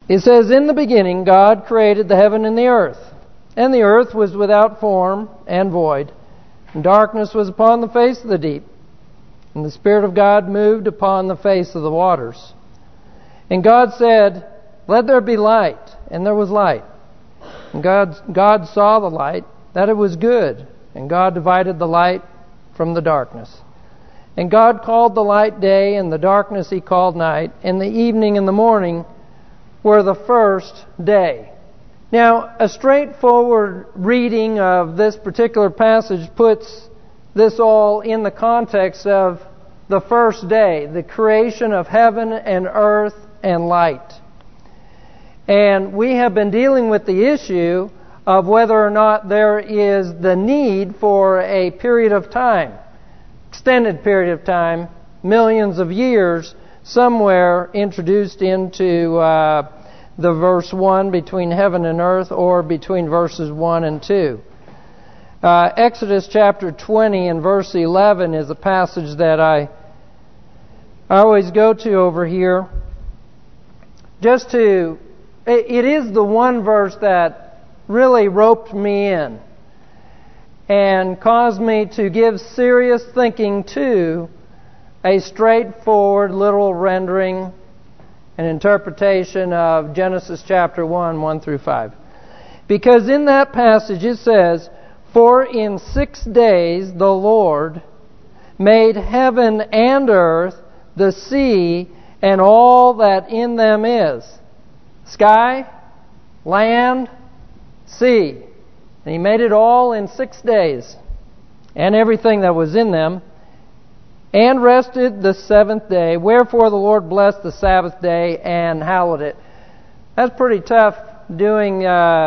It says, "In the beginning God created the heaven and the earth. And the earth was without form and void. And darkness was upon the face of the deep. And the Spirit of God moved upon the face of the waters. And God said, Let there be light. And there was light. And God saw the light, that it was good. And God divided the light from the darkness. And God called the light day, and the darkness He called night. And the evening and the morning were the first day." Now, a straightforward reading of this particular passage puts this all in the context of the first day, the creation of heaven and earth and light. And we have been dealing with the issue of whether or not there is the need for a period of time, extended period of time, millions of years, somewhere introduced into the verse 1 between heaven and earth, or between verses 1 and 2. Exodus chapter 20 and verse 11 is a passage that I always go to over here. It is the one verse that really roped me in and caused me to give serious thinking to a straightforward literal rendering and interpretation of Genesis chapter 1 through 5. Because in that passage it says, "For in 6 days the Lord made heaven and earth, the sea, and all that in them is." Sky, land, sea. And He made it all in 6 days, and everything that was in them. "And rested the seventh day. Wherefore the Lord blessed the Sabbath day and hallowed it." That's pretty tough doing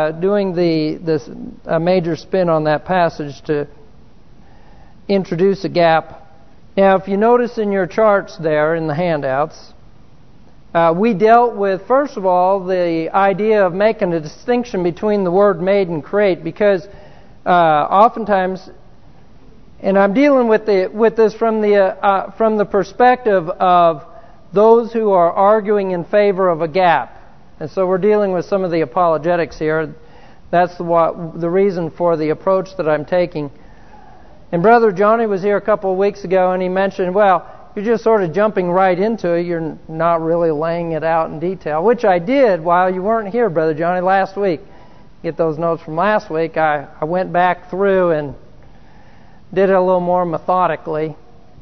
this major spin on that passage to introduce a gap. Now, if you notice in your charts there in the handouts, we dealt with, first of all, the idea of making a distinction between the word made and create, because oftentimes, and I'm dealing with this from the perspective of those who are arguing in favor of a gap. And so we're dealing with some of the apologetics here. That's the reason for the approach that I'm taking. And Brother Johnny was here a couple of weeks ago, and he mentioned, well, you're just sort of jumping right into it. You're not really laying it out in detail, which I did while you weren't here, Brother Johnny, last week. Get those notes from last week. I went back through and did it a little more methodically.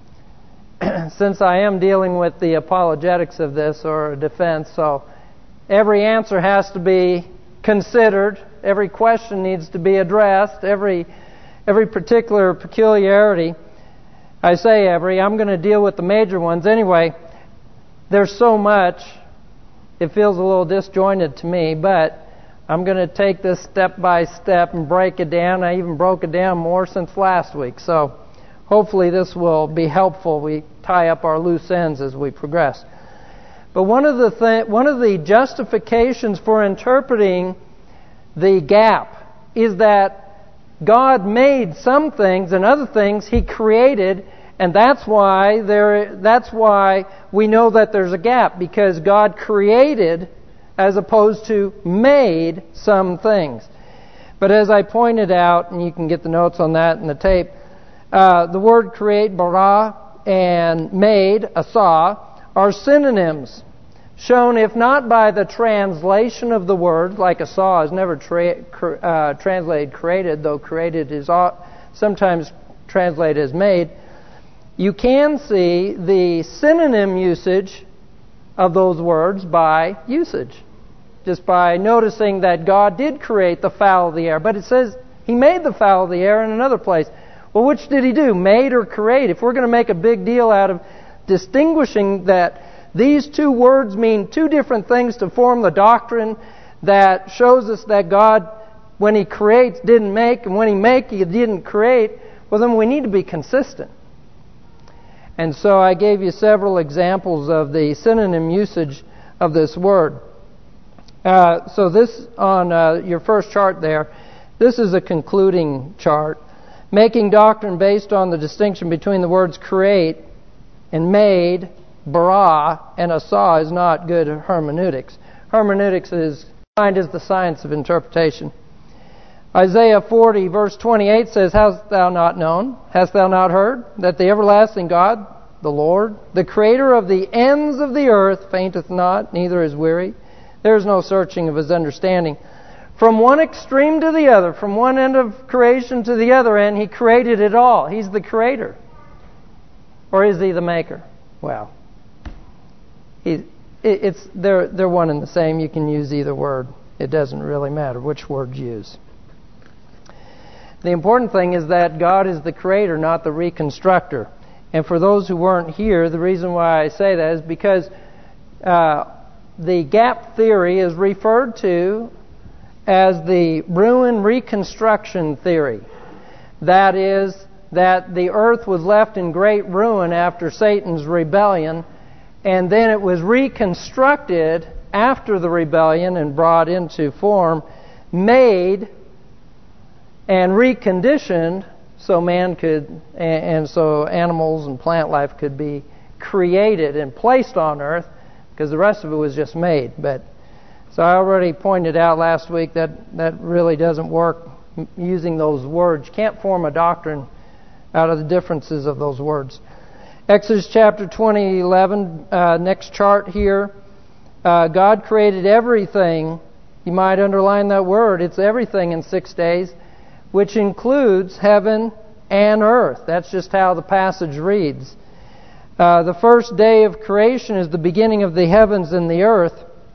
Since I am dealing with the apologetics of this, or a defense, so every answer has to be considered. Every question needs to be addressed. Every particular peculiarity. I say I'm going to deal with the major ones anyway. There's so much, it feels a little disjointed to me, but I'm going to take this step by step and break it down. I even broke it down more since last week. So hopefully this will be helpful. We tie up our loose ends as we progress. But one of the justifications for interpreting the gap is that God made some things, and other things He created, and that's why we know that there's a gap, because God created as opposed to made some things. But as I pointed out, and you can get the notes on that in the tape, the word create, bara, and made, asa, are synonyms, shown if not by the translation of the word, like asa is never translated created, though created is sometimes translated as made. You can see the synonym usage of those words by usage, just by noticing that God did create the fowl of the air. But it says He made the fowl of the air in another place. Well, which did He do, made or create? If we're going to make a big deal out of distinguishing that these two words mean two different things to form the doctrine that shows us that God, when He creates, didn't make, and when He makes, He didn't create, well, then we need to be consistent. And so I gave you several examples of the synonym usage of this word. So this, on your first chart there, this is a concluding chart. Making doctrine based on the distinction between the words create and made, bara, and asa is not good hermeneutics. Hermeneutics is defined as the science of interpretation. Isaiah 40 verse 28 says, Hast thou not known? Hast thou not heard? That the everlasting God, the Lord, the creator of the ends of the earth, fainteth not, neither is weary. There is no searching of his understanding. From one extreme to the other, from one end of creation to the other end, he created it all. He's the creator. Or is he the maker? Well, they're one and the same. You can use either word. It doesn't really matter which word you use. The important thing is that God is the creator, not the reconstructor. And for those who weren't here, the reason why I say that is because the gap theory is referred to as the ruin reconstruction theory. That is, that the earth was left in great ruin after Satan's rebellion, and then it was reconstructed after the rebellion and brought into form, made and reconditioned so man could, and so animals and plant life could be created and placed on earth, because the rest of it was just made. But so I already pointed out last week that really doesn't work using those words. You can't form a doctrine out of the differences of those words. Exodus chapter 20:11, next chart here. God created everything. You might underline that word. It's everything in 6 days, which includes heaven and earth. That's just how the passage reads. The first day of creation is the beginning of the heavens and the earth.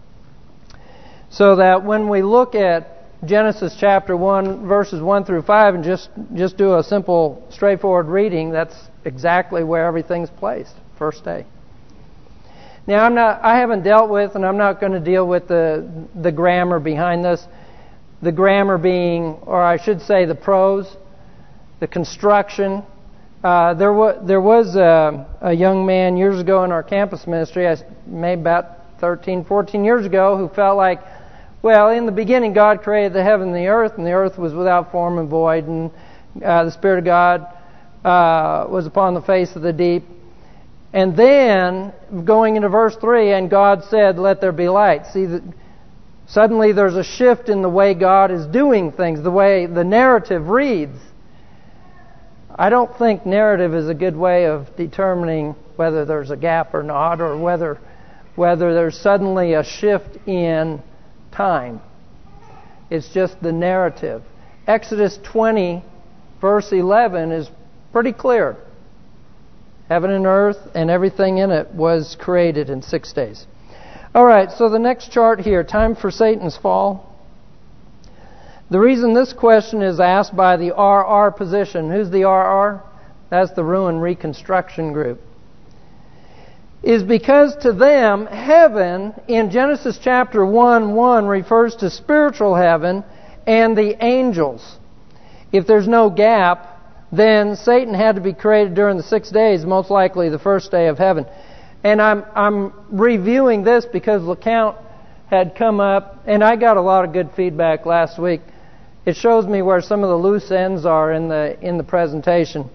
So that when we look at Genesis chapter 1, verses 1 through 5, and just do a simple, straightforward reading, that's exactly where everything's placed. First day. Now, I haven't dealt with, and I'm not going to deal with the grammar behind this. The grammar being, or I should say the prose, the construction. There was a young man years ago in our campus ministry, maybe about 13, 14 years ago, who felt like, well, in the beginning God created the heaven and the earth was without form and void, and the Spirit of God was upon the face of the deep. And then, going into verse 3, and God said, let there be light. See, suddenly there's a shift in the way God is doing things, the way the narrative reads. I don't think narrative is a good way of determining whether there's a gap or not, or whether there's suddenly a shift in time. It's just the narrative. Exodus 20, verse 11 is pretty clear. Heaven and earth and everything in it was created in 6 days. All right, so the next chart here, time for Satan's fall. The reason this question is asked by the RR position, who's the RR? That's the Ruin Reconstruction Group. Is because to them, heaven in Genesis chapter 1:1 refers to spiritual heaven and the angels. If there's no gap, then Satan had to be created during the 6 days, most likely the first day of heaven. And I'm reviewing this because LeCount had come up, and I got a lot of good feedback last week. It shows me where some of the loose ends are in the presentation.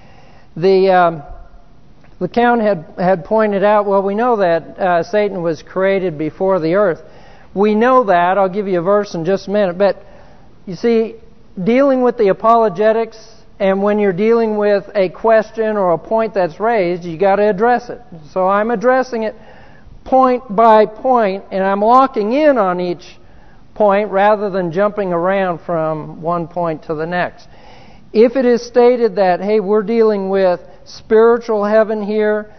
LeCount had pointed out, well, we know that Satan was created before the earth. We know that. I'll give you a verse in just a minute. But you see, dealing with the apologetics, and when you're dealing with a question or a point that's raised, you got to address it. So I'm addressing it point by point, and I'm locking in on each point rather than jumping around from one point to the next. If it is stated that, hey, we're dealing with spiritual heaven here,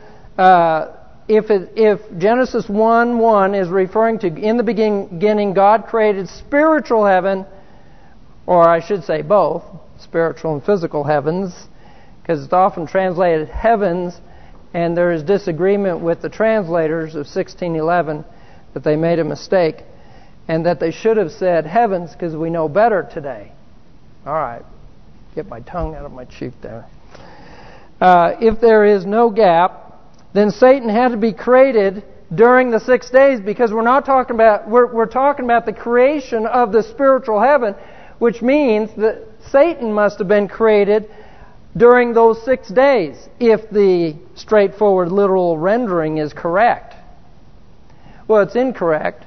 if Genesis 1:1 is referring to, in the beginning, God created spiritual heaven, or I should say both, spiritual and physical heavens, because it's often translated heavens, and there is disagreement with the translators of 1611 that they made a mistake, and that they should have said heavens because we know better today. All right, get my tongue out of my cheek there. If there is no gap, then Satan had to be created during the 6 days, because we're talking about the creation of the spiritual heaven, which means that Satan must have been created during those 6 days, if the straightforward literal rendering is correct. Well, it's incorrect,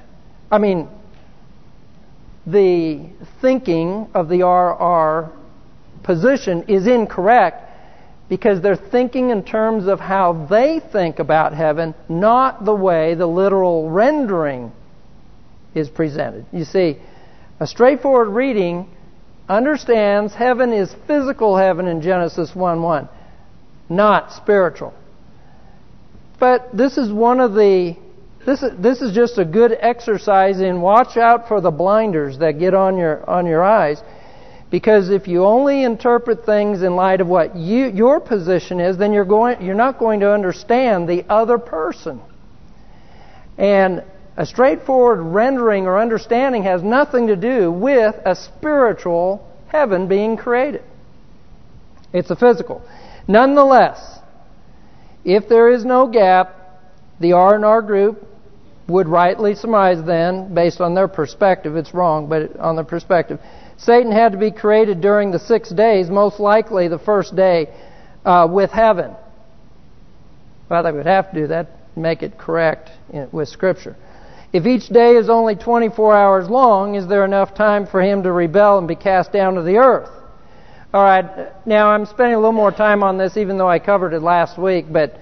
the thinking of the RR position is incorrect because they're thinking in terms of how they think about heaven, not the way the literal rendering is presented. You see, a straightforward reading understands heaven is physical heaven in Genesis 1:1, not spiritual. But this is this is just a good exercise in watch out for the blinders that get on your eyes. Because if you only interpret things in light of what your position is, then you're not going to understand the other person. And a straightforward rendering or understanding has nothing to do with a spiritual heaven being created. It's a physical. Nonetheless, if there is no gap, the R&R group would rightly surmise then, based on their perspective, it's wrong, but on their perspective, Satan had to be created during the 6 days, most likely the first day, with heaven. Well, they would have to do that, make it correct with Scripture. If each day is only 24 hours long, is there enough time for him to rebel and be cast down to the earth? All right, now I'm spending a little more time on this, even though I covered it last week, but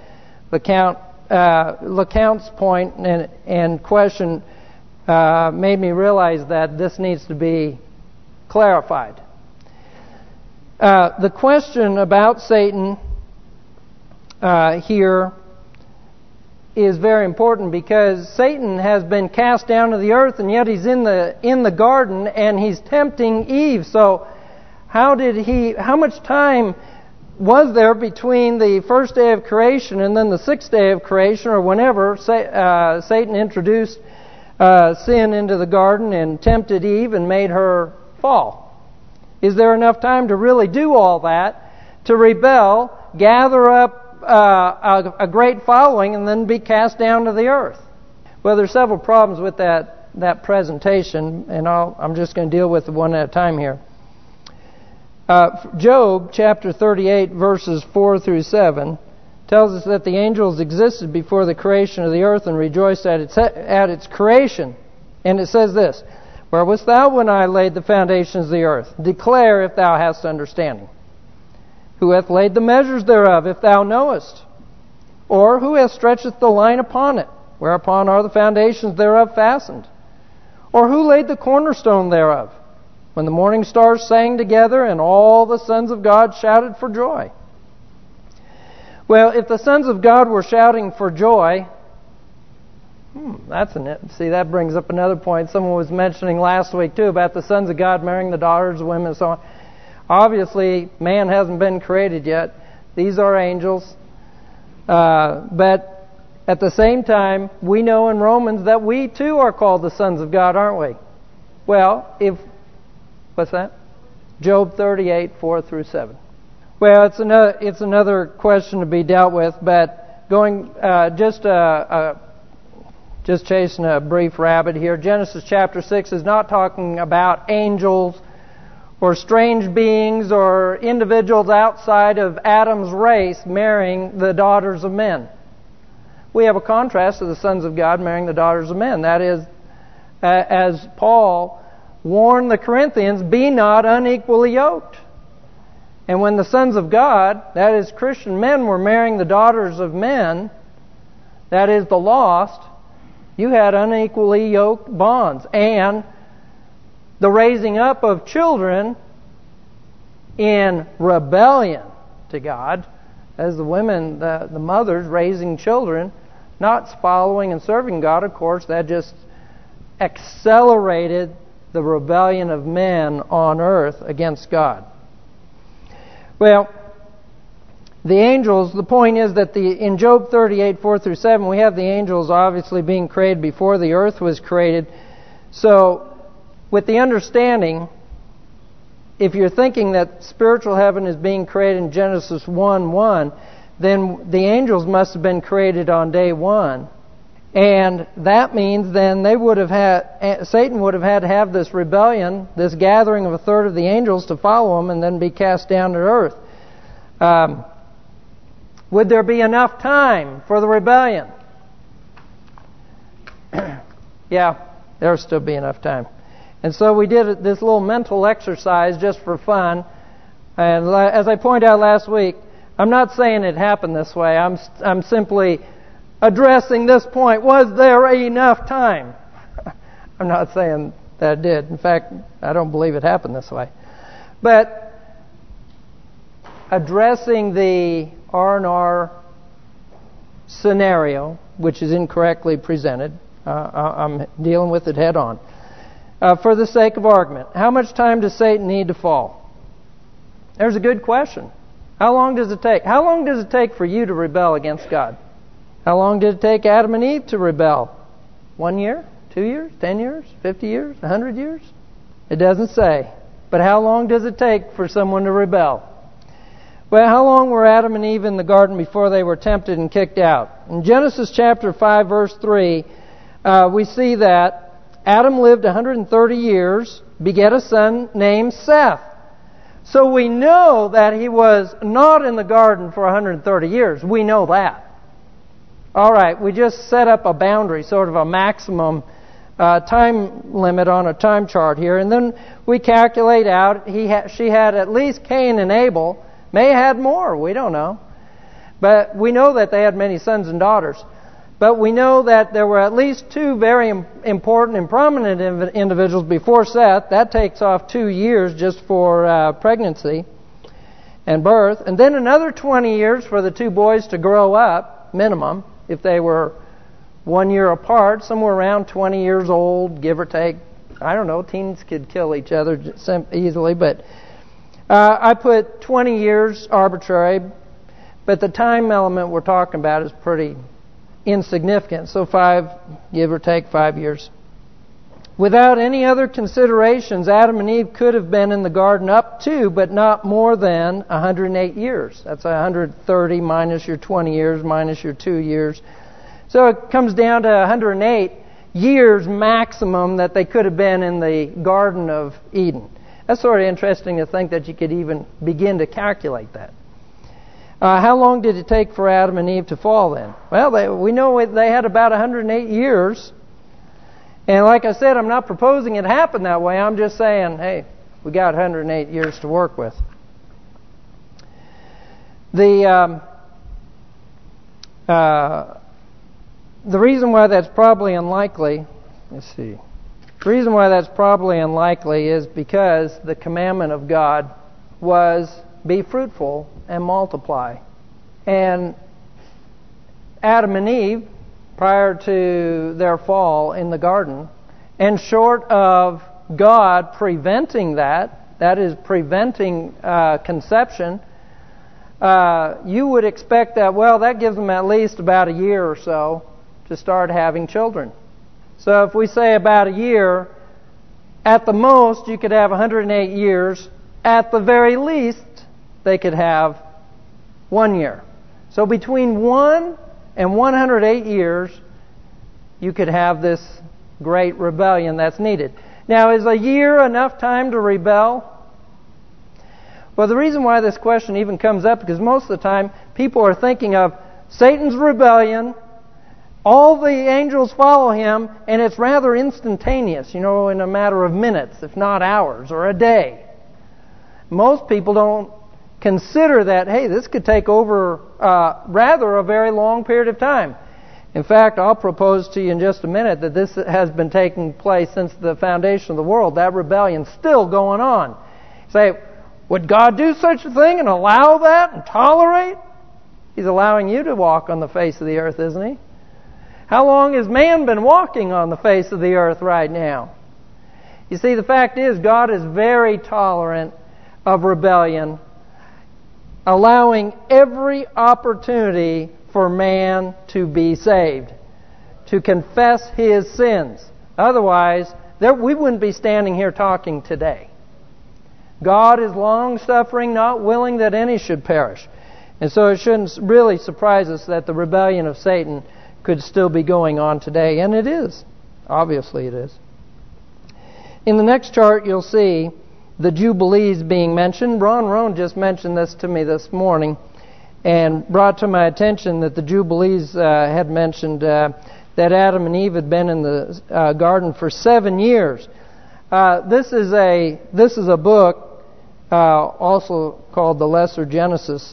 LeCount's point and question made me realize that this needs to be clarified. The question about Satan here is very important because Satan has been cast down to the earth, and yet he's in the garden and he's tempting Eve. So how much time was there between the first day of creation and then the sixth day of creation, or whenever Satan introduced sin into the garden and tempted Eve and made her fall? Is there enough time to really do all that, to rebel, gather up a great following, and then be cast down to the earth? Well, there's several problems with that presentation, and I'm just going to deal with it one at a time here. Job chapter 38 verses 4 through 7 tells us that the angels existed before the creation of the earth and rejoiced at its creation. And it says this: "Where wast thou when I laid the foundations of the earth? Declare if thou hast understanding. Who hath laid the measures thereof, if thou knowest? Or who hath stretched the line upon it? Whereupon are the foundations thereof fastened? Or who laid the cornerstone thereof? When the morning stars sang together and all the sons of God shouted for joy." Well, if the sons of God were shouting for joy, see, that brings up another point. Someone was mentioning last week too about the sons of God marrying the daughters of women and so on. Obviously, man hasn't been created yet. These are angels. But at the same time, we know in Romans that we too are called the sons of God, aren't we? Well, what's that? Job 38, 4 through 7. Well, it's another question to be dealt with, but going just chasing a brief rabbit here. Genesis chapter 6 is not talking about angels or strange beings or individuals outside of Adam's race marrying the daughters of men. We have a contrast to the sons of God marrying the daughters of men. That is, as Paul warned the Corinthians, be not unequally yoked. And when the sons of God, that is Christian men, were marrying the daughters of men, that is the lost, you had unequally yoked bonds. And the raising up of children in rebellion to God, as the women, the mothers raising children, not following and serving God, of course, that just accelerated the rebellion of men on earth against God. Well, the angels, the point is that in Job 38, 4 through 7, we have the angels obviously being created before the earth was created. So, with the understanding, if you're thinking that spiritual heaven is being created in Genesis 1:1, then the angels must have been created on day 1. And that means then Satan would have had to have this rebellion, this gathering of a third of the angels to follow him and then be cast down to earth. Would there be enough time for the rebellion? Yeah. There'll still be enough time. And so we did this little mental exercise just for fun. And as I pointed out last week, I'm not saying it happened this way. I'm simply addressing this point. Was there enough time? I'm not saying that it did. In fact, I don't believe it happened this way. But addressing the R&R scenario, which is incorrectly presented, I'm dealing with it head on. For the sake of argument, how much time does Satan need to fall? There's a good question. How long does it take? How long does it take for you to rebel against God? How long did it take Adam and Eve to rebel? 1 year? 2 years? 10 years? 50 years? 100 years? It doesn't say. But how long does it take for someone to rebel? Well, how long were Adam and Eve in the garden before they were tempted and kicked out? In Genesis chapter 5, verse 3, we see that Adam lived 130 years, begat a son named Seth. So we know that he was not in the garden for 130 years. We know that. All right, we just set up a boundary, sort of a maximum time limit on a time chart here. And then we calculate out she had at least Cain and Abel. May have had more, we don't know. But we know that they had many sons and daughters. But we know that there were at least two very important and prominent individuals before Seth. That takes off 2 years just for pregnancy and birth. And then another 20 years for the two boys to grow up, minimum, if they were 1 year apart, somewhere around 20 years old, give or take. I don't know, teens could kill each other easily, but I put 20 years arbitrary, but the time element we're talking about is pretty insignificant. So 5, give or take 5 years. Without any other considerations, Adam and Eve could have been in the garden up to, but not more than 108 years. That's 130 minus your 20 years minus your 2 years. So it comes down to 108 years maximum that they could have been in the Garden of Eden. That's sort of interesting to think that you could even begin to calculate that. How long did it take for Adam and Eve to fall then? Well, we know they had about 108 years. And like I said, I'm not proposing it happened that way. I'm just saying, hey, we got 108 years to work with. The reason why that's probably unlikely, the reason why that's probably unlikely is because the commandment of God was be fruitful and multiply. And Adam and Eve, prior to their fall in the garden, and short of God preventing that is preventing conception, you would expect that, well, that gives them at least about a year or so to start having children. So if we say about a year, at the most you could have 108 years. At the very least, they could have 1 year. So between 1 and 108 years, you could have this great rebellion that's needed. Now, is a year enough time to rebel? Well, the reason why this question even comes up, because most of the time people are thinking of Satan's rebellion, all the angels follow him, and it's rather instantaneous, in a matter of minutes, if not hours, or a day. Most people don't consider that, hey, this could take over rather a very long period of time. In fact, I'll propose to you in just a minute that this has been taking place since the foundation of the world. That rebellion's still going on. You say, would God do such a thing and allow that and tolerate? He's allowing you to walk on the face of the earth, isn't he? How long has man been walking on the face of the earth right now? You see, the fact is, God is very tolerant of rebellion, allowing every opportunity for man to be saved, to confess his sins. Otherwise, we wouldn't be standing here talking today. God is long-suffering, not willing that any should perish. And so it shouldn't really surprise us that the rebellion of Satan could still be going on today. And it is. Obviously it is. In the next chart, you'll see the Jubilees being mentioned. Ron Rohn just mentioned this to me this morning and brought to my attention that the Jubilees had mentioned that that Adam and Eve had been in the garden for 7 years. This is a book also called the Lesser Genesis,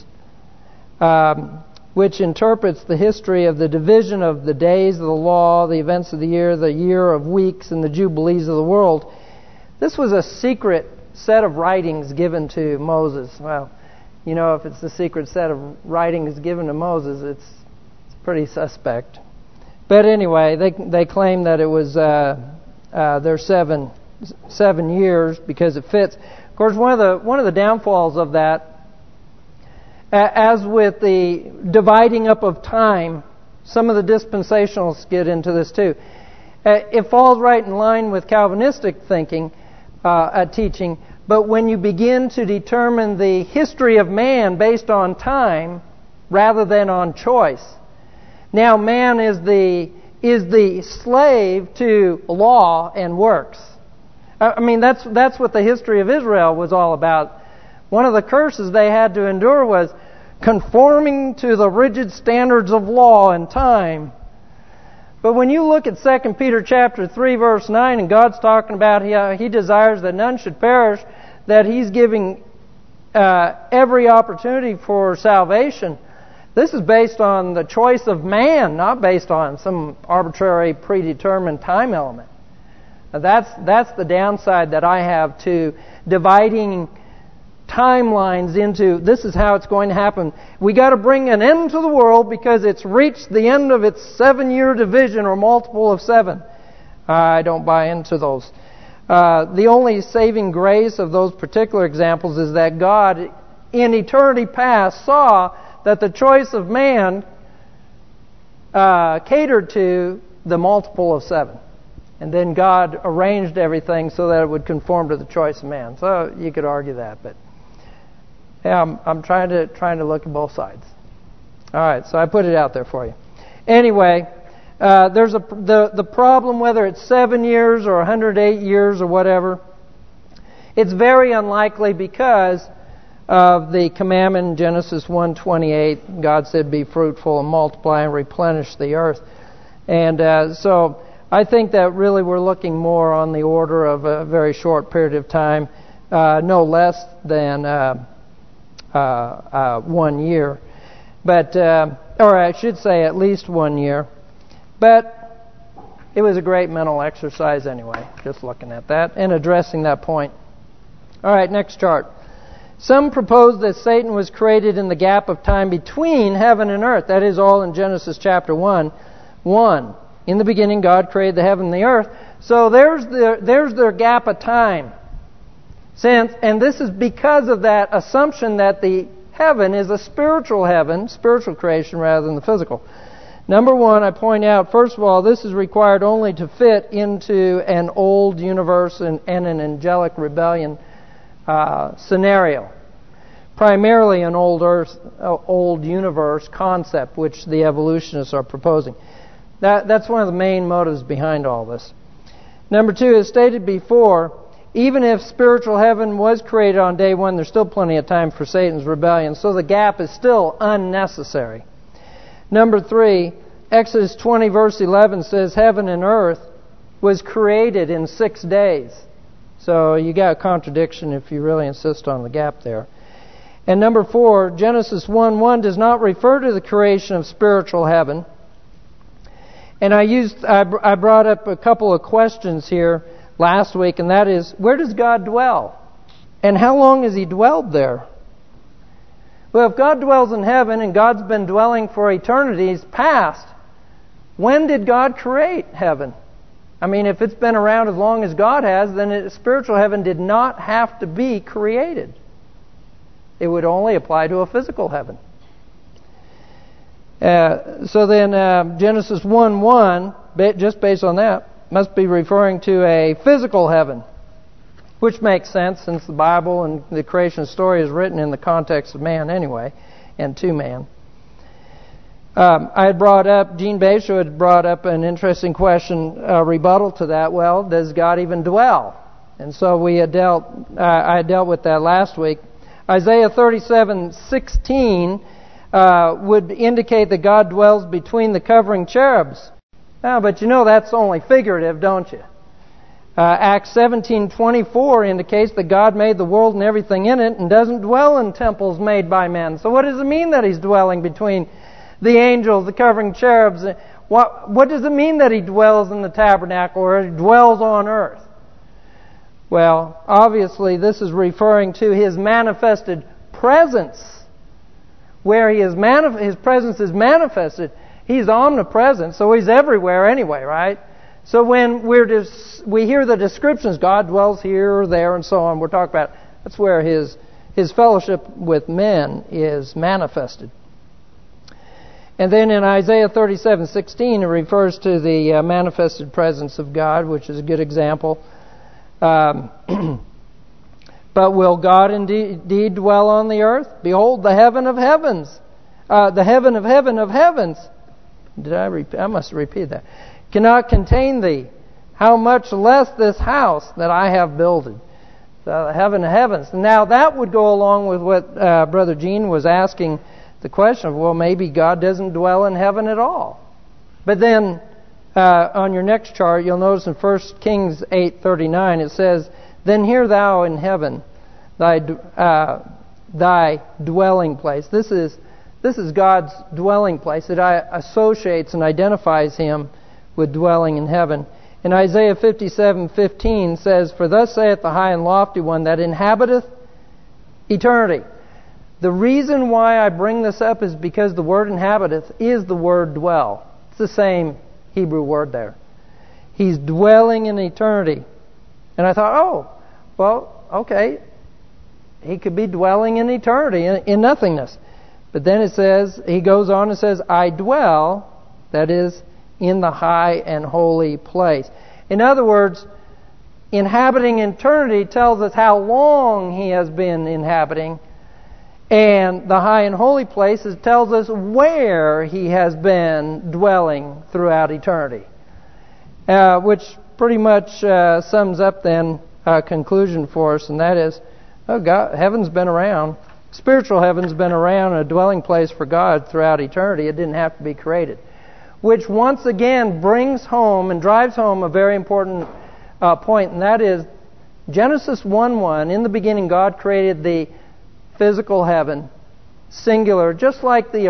which interprets the history of the division of the days of the law, the events of the year of weeks, and the jubilees of the world. This was a secret set of writings given to Moses. Well, you know, if it's the secret set of writings given to Moses, it's pretty suspect. But anyway, they claim that it was their 7 years because it fits. Of course, one of the downfalls of that, as with the dividing up of time, some of the dispensationalists get into this too. It falls right in line with Calvinistic thinking, teaching. But when you begin to determine the history of man based on time rather than on choice, now man is the slave to law and works. I mean, that's what the history of Israel was all about. One of the curses they had to endure was conforming to the rigid standards of law and time. But when you look at 2 Peter chapter 3, verse 9, and God's talking about He desires that none should perish, that He's giving every opportunity for salvation, this is based on the choice of man, not based on some arbitrary predetermined time element. Now that's the downside that I have to dividing timelines into this is how it's going to happen. We got to bring an end to the world because it's reached the end of its 7-year division or multiple of 7. I don't buy into those. The only saving grace of those particular examples is that God in eternity past saw that the choice of man catered to the multiple of 7. And then God arranged everything so that it would conform to the choice of man. So you could argue that, but yeah, I'm trying to look at both sides. All right, so I put it out there for you. Anyway, there's the problem whether it's 7 years or 108 years or whatever. It's very unlikely because of the commandment in Genesis 1:28. God said, "Be fruitful and multiply and replenish the earth." And so I think that really we're looking more on the order of a very short period of time, no less than 1 year. But, or I should say at least 1 year. But it was a great mental exercise anyway, just looking at that and addressing that point. All right, next chart. Some propose that Satan was created in the gap of time between heaven and earth. That is all in Genesis chapter 1:1. In the beginning, God created the heaven and the earth. So there's their gap of time. And this is because of that assumption that the heaven is a spiritual heaven, spiritual creation rather than the physical. Number one, I point out, first of all, this is required only to fit into an old universe and an angelic rebellion scenario. Primarily an old universe concept, which the evolutionists are proposing. That's one of the main motives behind all this. Number two, as stated before, even if spiritual heaven was created on day one, there's still plenty of time for Satan's rebellion, so the gap is still unnecessary. Number three, Exodus 20 verse 11 says heaven and earth was created in 6 days. So you got a contradiction if you really insist on the gap there. And number four, Genesis 1:1 does not refer to the creation of spiritual heaven. And I brought up a couple of questions here last week, and that is, where does God dwell? And how long has He dwelled there? Well, if God dwells in heaven and God's been dwelling for eternities past, when did God create heaven? I mean, if it's been around as long as God has, then spiritual heaven did not have to be created. It would only apply to a physical heaven. So then Genesis 1:1, just based on that, must be referring to a physical heaven, which makes sense since the Bible and the creation story is written in the context of man anyway, and to man. I had brought up, Gene Basho had brought up an interesting question, rebuttal to that. Well, does God even dwell? And so I had dealt with that last week. Isaiah 37:16 would indicate that God dwells between the covering cherubs. But you know that's only figurative, don't you? Acts 17:24 indicates that God made the world and everything in it and doesn't dwell in temples made by men. So what does it mean that He's dwelling between the angels, the covering cherubs? What does it mean that He dwells in the tabernacle or He dwells on earth? Well, obviously this is referring to His manifested presence. Where His presence is manifested, He's omnipresent, so He's everywhere anyway, right? So when we hear the descriptions, God dwells here or there and so on, we're talking about, that's where His fellowship with men is manifested. And then in Isaiah 37:16, it refers to the manifested presence of God, which is a good example. But will God indeed dwell on the earth? Behold, the heaven of heavens, the heaven of heaven of heavens. I must repeat that. Cannot contain thee. How much less this house that I have builded. The heaven of heavens. Now that would go along with what Brother Gene was asking the question of, well, maybe God doesn't dwell in heaven at all. But then on your next chart, you'll notice in 1 Kings 8:39 it says, "Then hear thou in heaven thy dwelling place." This is God's dwelling place. It associates and identifies Him with dwelling in heaven. And Isaiah 57:15 says, "For thus saith the high and lofty one that inhabiteth eternity." The reason why I bring this up is because the word inhabiteth is the word dwell. It's the same Hebrew word there. He's dwelling in eternity. And I thought, oh, well, okay. He could be dwelling in eternity, in nothingness. But then it says, he goes on and says, "I dwell," that is, in the high and holy place. In other words, inhabiting eternity tells us how long He has been inhabiting. And the high and holy places tells us where He has been dwelling throughout eternity. Which pretty much sums up then a conclusion for us, and that is, God, heaven's been around. Spiritual heaven's been around, a dwelling place for God throughout eternity. It didn't have to be created. Which once again brings home and drives home a very important point, and that is Genesis 1:1. In the beginning, God created the physical heaven, singular, just like the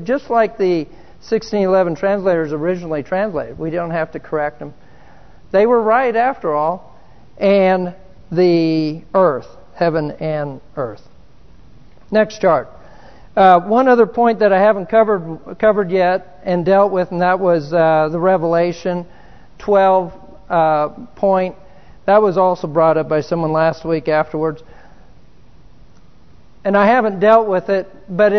1611 translators originally translated. We don't have to correct them. They were right after all. And the earth, heaven and earth. Next chart. One other point that I haven't covered yet and dealt with, and that was the Revelation 12 point. That was also brought up by someone last week afterwards. And I haven't dealt with it, but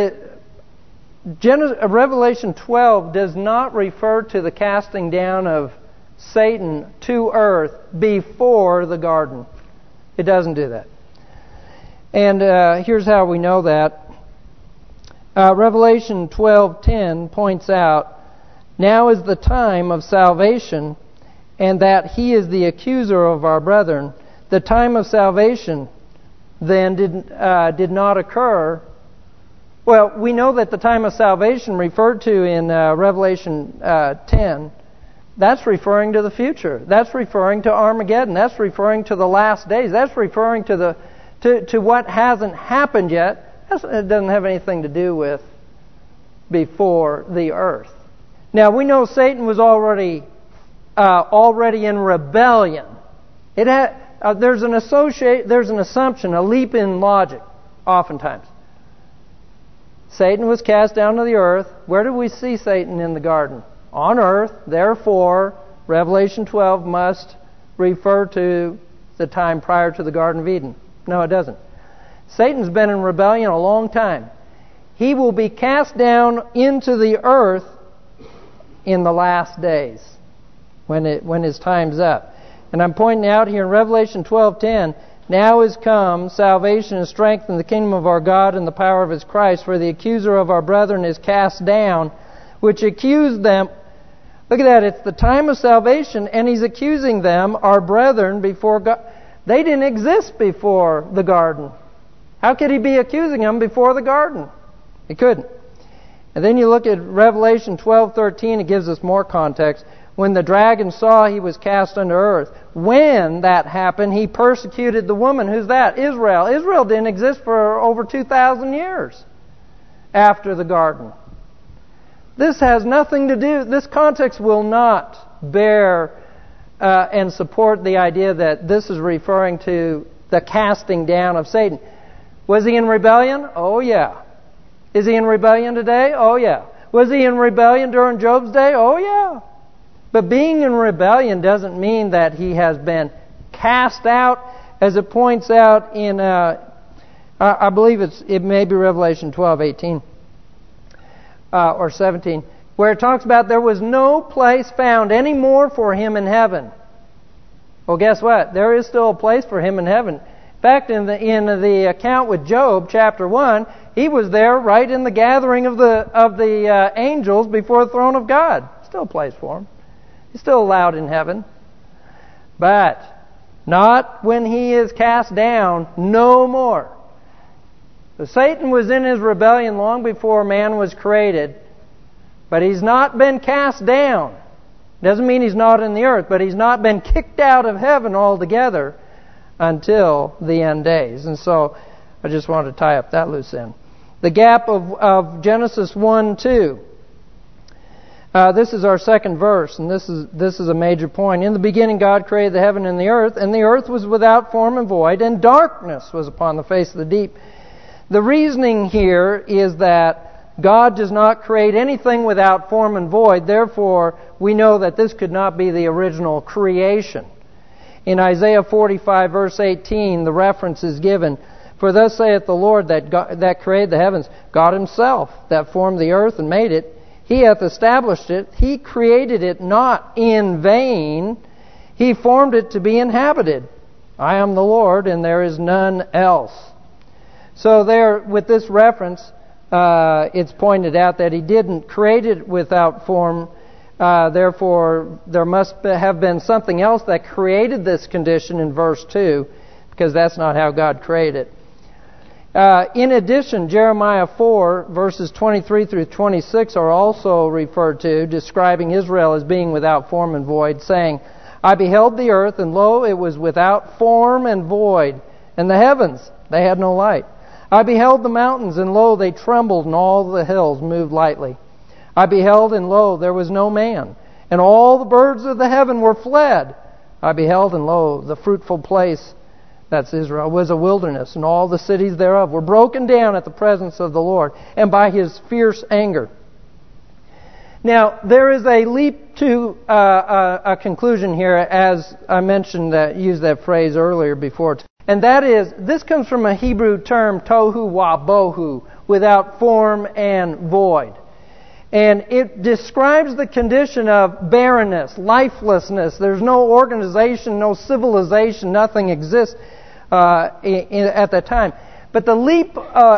Revelation 12 does not refer to the casting down of Satan to earth before the garden. It doesn't do that. And here's how we know that. Revelation 12:10 points out, "Now is the time of salvation, and that He is the accuser of our brethren." The time of salvation then did not occur. Well, we know that the time of salvation referred to in Revelation 10, that's referring to the future. That's referring to Armageddon. That's referring to the last days. That's referring to what hasn't happened yet. It doesn't have anything to do with before the earth. Now we know Satan was already in rebellion. There's an assumption, a leap in logic, oftentimes. Satan was cast down to the earth. Where did we see Satan in the garden? On earth. Therefore, Revelation 12 must refer to the time prior to the Garden of Eden. No, it doesn't. Satan's been in rebellion a long time. He will be cast down into the earth in the last days, when his time's up. And I'm pointing out here in Revelation 12:10, "Now is come salvation and strength in the kingdom of our God and the power of His Christ, for the accuser of our brethren is cast down, which accused them." Look at that, it's the time of salvation, and He's accusing them, our brethren, before God. They didn't exist before the garden. How could He be accusing them before the garden? He couldn't. And then you look at Revelation 12:13, it gives us more context. when the dragon saw he was cast unto earth. When that happened, he persecuted the woman. Who's that? Israel. Israel didn't exist for over 2,000 years after the garden. This has nothing to do, this context will not bear and support the idea that this is referring to the casting down of Satan. Was he in rebellion? Oh yeah. Is he in rebellion today? Oh yeah. Was he in rebellion during Job's day? Oh yeah. But being in rebellion doesn't mean that he has been cast out, as it points out in, I believe it may be Revelation 12:18 or 17, where it talks about there was no place found any more for him in heaven. Well, guess what? There is still a place for him in heaven. In fact, in the account with Job, chapter 1, he was there right in the gathering of the angels before the throne of God. Still a place for him. He's still allowed in heaven. But not when he is cast down, no more. So Satan was in his rebellion long before man was created, but he's not been cast down. Doesn't mean he's not in the earth, but he's not been kicked out of heaven altogether until the end days. And so I just wanted to tie up that loose end. The gap of Genesis 1:2. This is our second verse, and this is a major point. In the beginning God created the heaven and the earth was without form and void, and darkness was upon the face of the deep. The reasoning here is that God does not create anything without form and void. Therefore, we know that this could not be the original creation. In Isaiah 45, verse 18, the reference is given, "For thus saith the Lord that created the heavens, God himself, that formed the earth and made it. He hath established it. He created it not in vain. He formed it to be inhabited. I am the Lord, and there is none else." So there, with this reference, it's pointed out that he didn't create it without form. Therefore, there must have been something else that created this condition in verse 2, because that's not how God created it. In addition, Jeremiah 4, verses 23 through 26 are also referred to, describing Israel as being without form and void, saying, "I beheld the earth, and lo, it was without form and void, and the heavens, they had no light. I beheld the mountains, and lo, they trembled, and all the hills moved lightly. I beheld, and lo, there was no man, and all the birds of the heaven were fled. I beheld, and lo, the fruitful place," that's Israel, "was a wilderness, and all the cities thereof were broken down at the presence of the Lord, and by his fierce anger." Now, there is a leap to a conclusion here, as I mentioned, used that phrase earlier before. And that is, this comes from a Hebrew term, tohu wa bohu, without form and void. And it describes the condition of barrenness, lifelessness. There's no organization, no civilization, nothing exists at that time. But the leap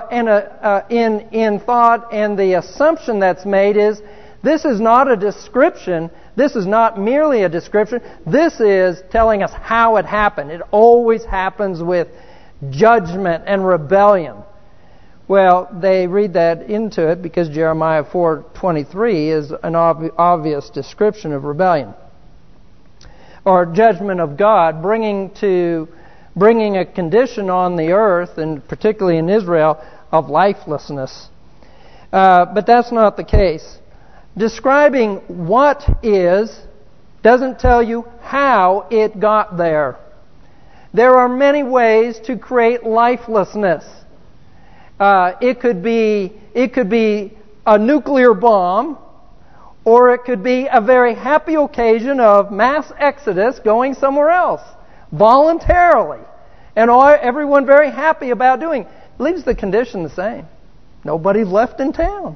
in thought and the assumption that's made is, this is not a description. This is not merely a description. This is telling us how it happened. It always happens with judgment and rebellion. Well, they read that into it because Jeremiah 4:23 is an obvious description of rebellion, or judgment of God, bringing a condition on the earth, and particularly in Israel, of lifelessness. But that's not the case. Describing what is doesn't tell you how it got there. There are many ways to create lifelessness. It could be a nuclear bomb, or it could be a very happy occasion of mass exodus going somewhere else voluntarily, and everyone very happy about doing. It leaves the condition the same. Nobody's left in town.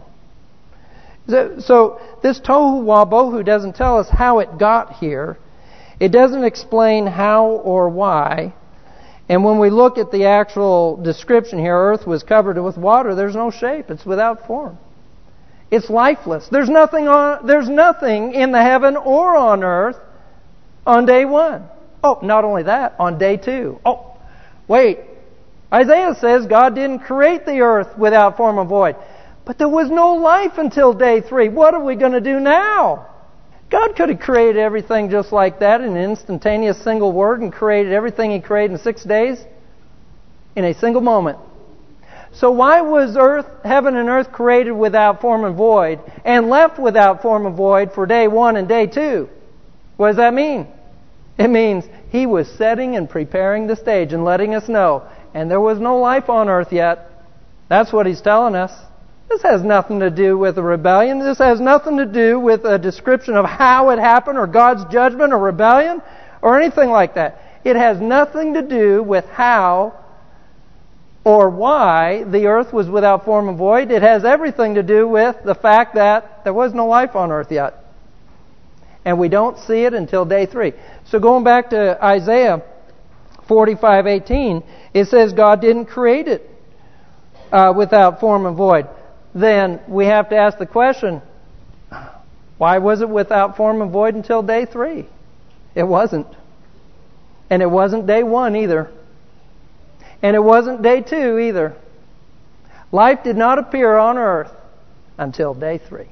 So this tohu wabohu doesn't tell us how it got here. It doesn't explain how or why. And when we look at the actual description here, earth was covered with water. There's no shape. It's without form. It's lifeless. There's nothing in the heaven or on earth on day one. Oh, not only that, on day two. Oh, wait. Isaiah says God didn't create the earth without form and void. But there was no life until day 3. What are we going to do now? God could have created everything just like that in an instantaneous single word and created everything He created in 6 days in a single moment. So why was heaven and earth created without form and void and left without form and void for day 1 and day 2? What does that mean? It means He was setting and preparing the stage and letting us know. And there was no life on earth yet. That's what He's telling us. This has nothing to do with a rebellion. This has nothing to do with a description of how it happened or God's judgment or rebellion or anything like that. It has nothing to do with how or why the earth was without form and void. It has everything to do with the fact that there was no life on earth yet. And we don't see it until day 3. So going back to Isaiah 45:18, it says God didn't create it without form and void. Then we have to ask the question, why was it without form and void until day 3? It wasn't. And it wasn't day 1 either. And it wasn't day 2 either. Life did not appear on earth until day 3.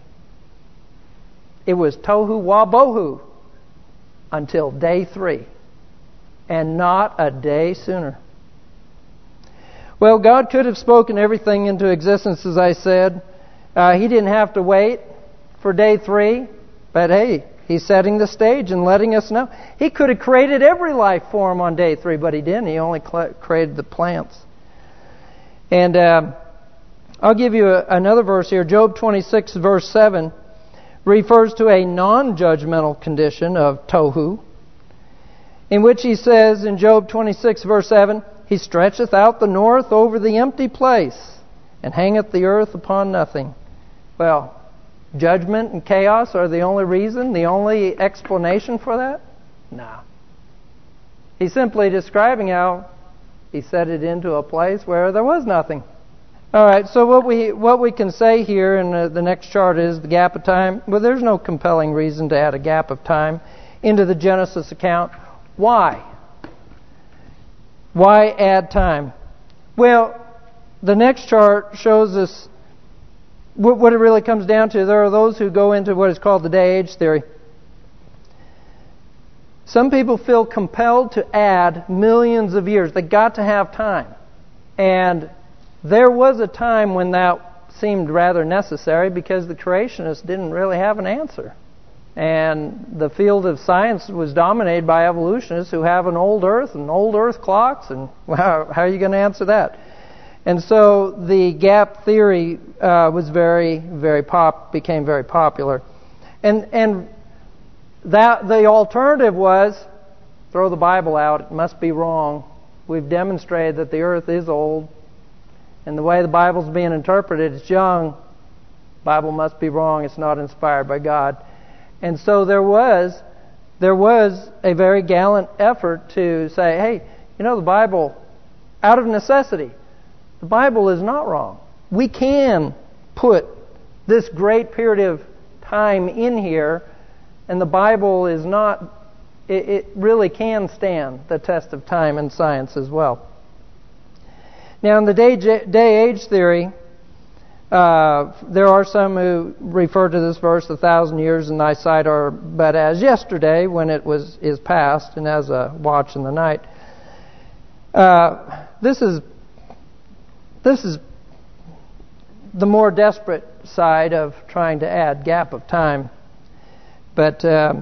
It was tohu wabohu until day 3. And not a day sooner. Well, God could have spoken everything into existence, as I said. He didn't have to wait for day 3. But hey, He's setting the stage and letting us know. He could have created every life form on day 3, but He didn't. He only created the plants. And I'll give you another verse here. Job 26, verse 7, refers to a non-judgmental condition of tohu, in which he says in Job 26, verse 7, He stretcheth out the north over the empty place, and hangeth the earth upon nothing. Well, judgment and chaos are the only reason, the only explanation for that? No. He's simply describing how He set it into a place where there was nothing. All right, so what we can say here in the next chart is the gap of time. Well, there's no compelling reason to add a gap of time into the Genesis account. Why? Why add time? Well, the next chart shows us what it really comes down to. There are those who go into what is called the day-age theory. Some people feel compelled to add millions of years. They got to have time. And there was a time when that seemed rather necessary because the creationists didn't really have an answer. And the field of science was dominated by evolutionists who have an old Earth and old Earth clocks. And how are you going to answer that? And so the gap theory was became very popular. And that the alternative was throw the Bible out. It must be wrong. We've demonstrated that the earth is old. And the way the Bible's being interpreted, it's young. The Bible must be wrong. It's not inspired by God. And so there was a very gallant effort to say, hey, the Bible, out of necessity, the Bible is not wrong. We can put this great period of time in here, and the Bible is not, it really can stand the test of time and science as well. Now, in the day-age theory, there are some who refer to this verse, 1,000 years in thy sight are but as yesterday when it is past, and as a watch in the night. This is the more desperate side of trying to add gap of time. But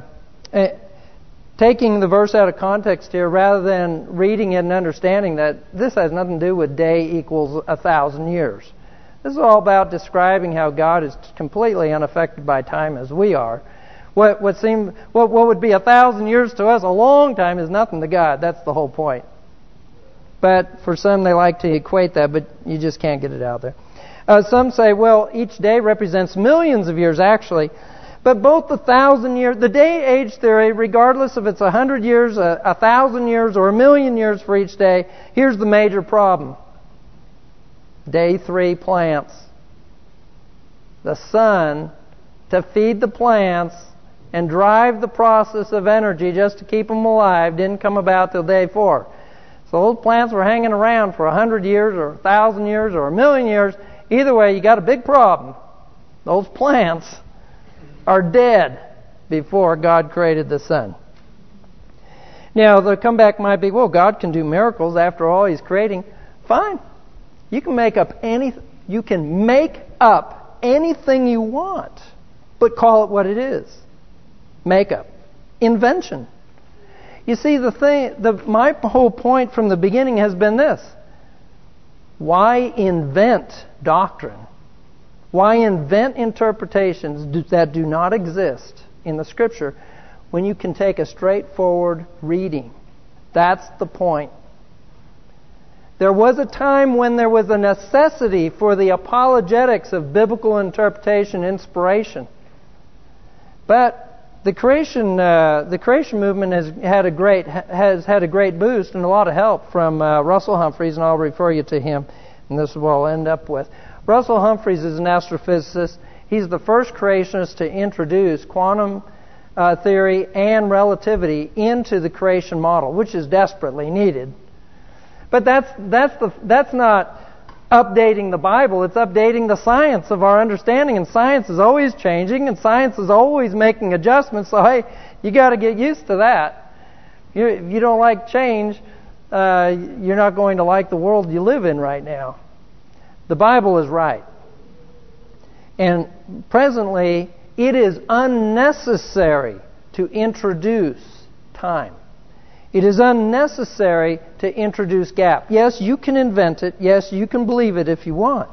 taking the verse out of context here, rather than reading it and understanding that this has nothing to do with day equals 1,000 years. This is all about describing how God is completely unaffected by time as we are. What would be 1,000 years to us, a long time, is nothing to God. That's the whole point. But for some, they like to equate that, but you just can't get it out there. Some say, well, each day represents millions of years, actually. But both the 1,000 years, the day-age theory, regardless if it's 100 years, 1,000 years, or 1,000,000 years for each day, here's the major problem. Day 3 plants. The sun, to feed the plants and drive the process of energy just to keep them alive, didn't come about till day 4. So those plants were hanging around for 100 years or 1,000 years or 1,000,000 years. Either way, you got a big problem. Those plants are dead before God created the sun. Now, the comeback might be, well, God can do miracles. After all, He's creating. Fine. You can make up anything you want, but call it what it is. Make-up. Invention. You see, my whole point from the beginning has been this. Why invent doctrine? Why invent interpretations that do not exist in the Scripture when you can take a straightforward reading? That's the point. There was a time when there was a necessity for the apologetics of biblical interpretation, inspiration. But the creation movement has had a great boost and a lot of help from Russell Humphreys, and I'll refer you to him, and this is what I'll end up with. Russell Humphreys is an astrophysicist. He's the first creationist to introduce quantum theory and relativity into the creation model, which is desperately needed. But that's not updating the Bible. It's updating the science of our understanding, and science is always changing, and science is always making adjustments. So hey, you got to get used to that. If you don't like change, you're not going to like the world you live in right now. The Bible is right, and presently it is unnecessary to introduce time. It is unnecessary to introduce gap. Yes, you can invent it. Yes, you can believe it if you want.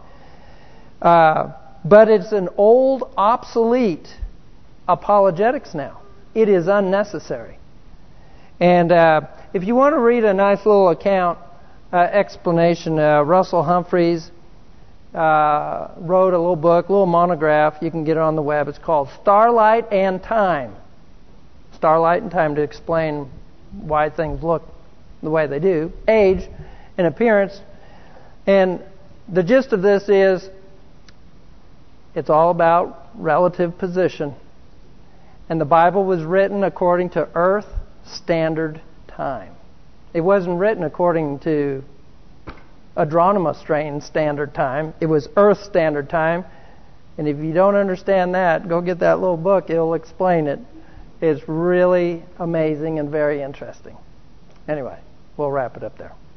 But it's an old, obsolete apologetics now. It is unnecessary. And if you want to read a nice little explanation, Russell Humphreys wrote a little book, a little monograph. You can get it on the web. It's called Starlight and Time. Starlight and Time, to explain why things look the way they do, age and appearance. And the gist of this is it's all about relative position. And the Bible was written according to Earth Standard Time. It wasn't written according to Adronima Standard Time. It was Earth Standard Time. And if you don't understand that, go get that little book. It'll explain it. It's really amazing and very interesting. Anyway, we'll wrap it up there.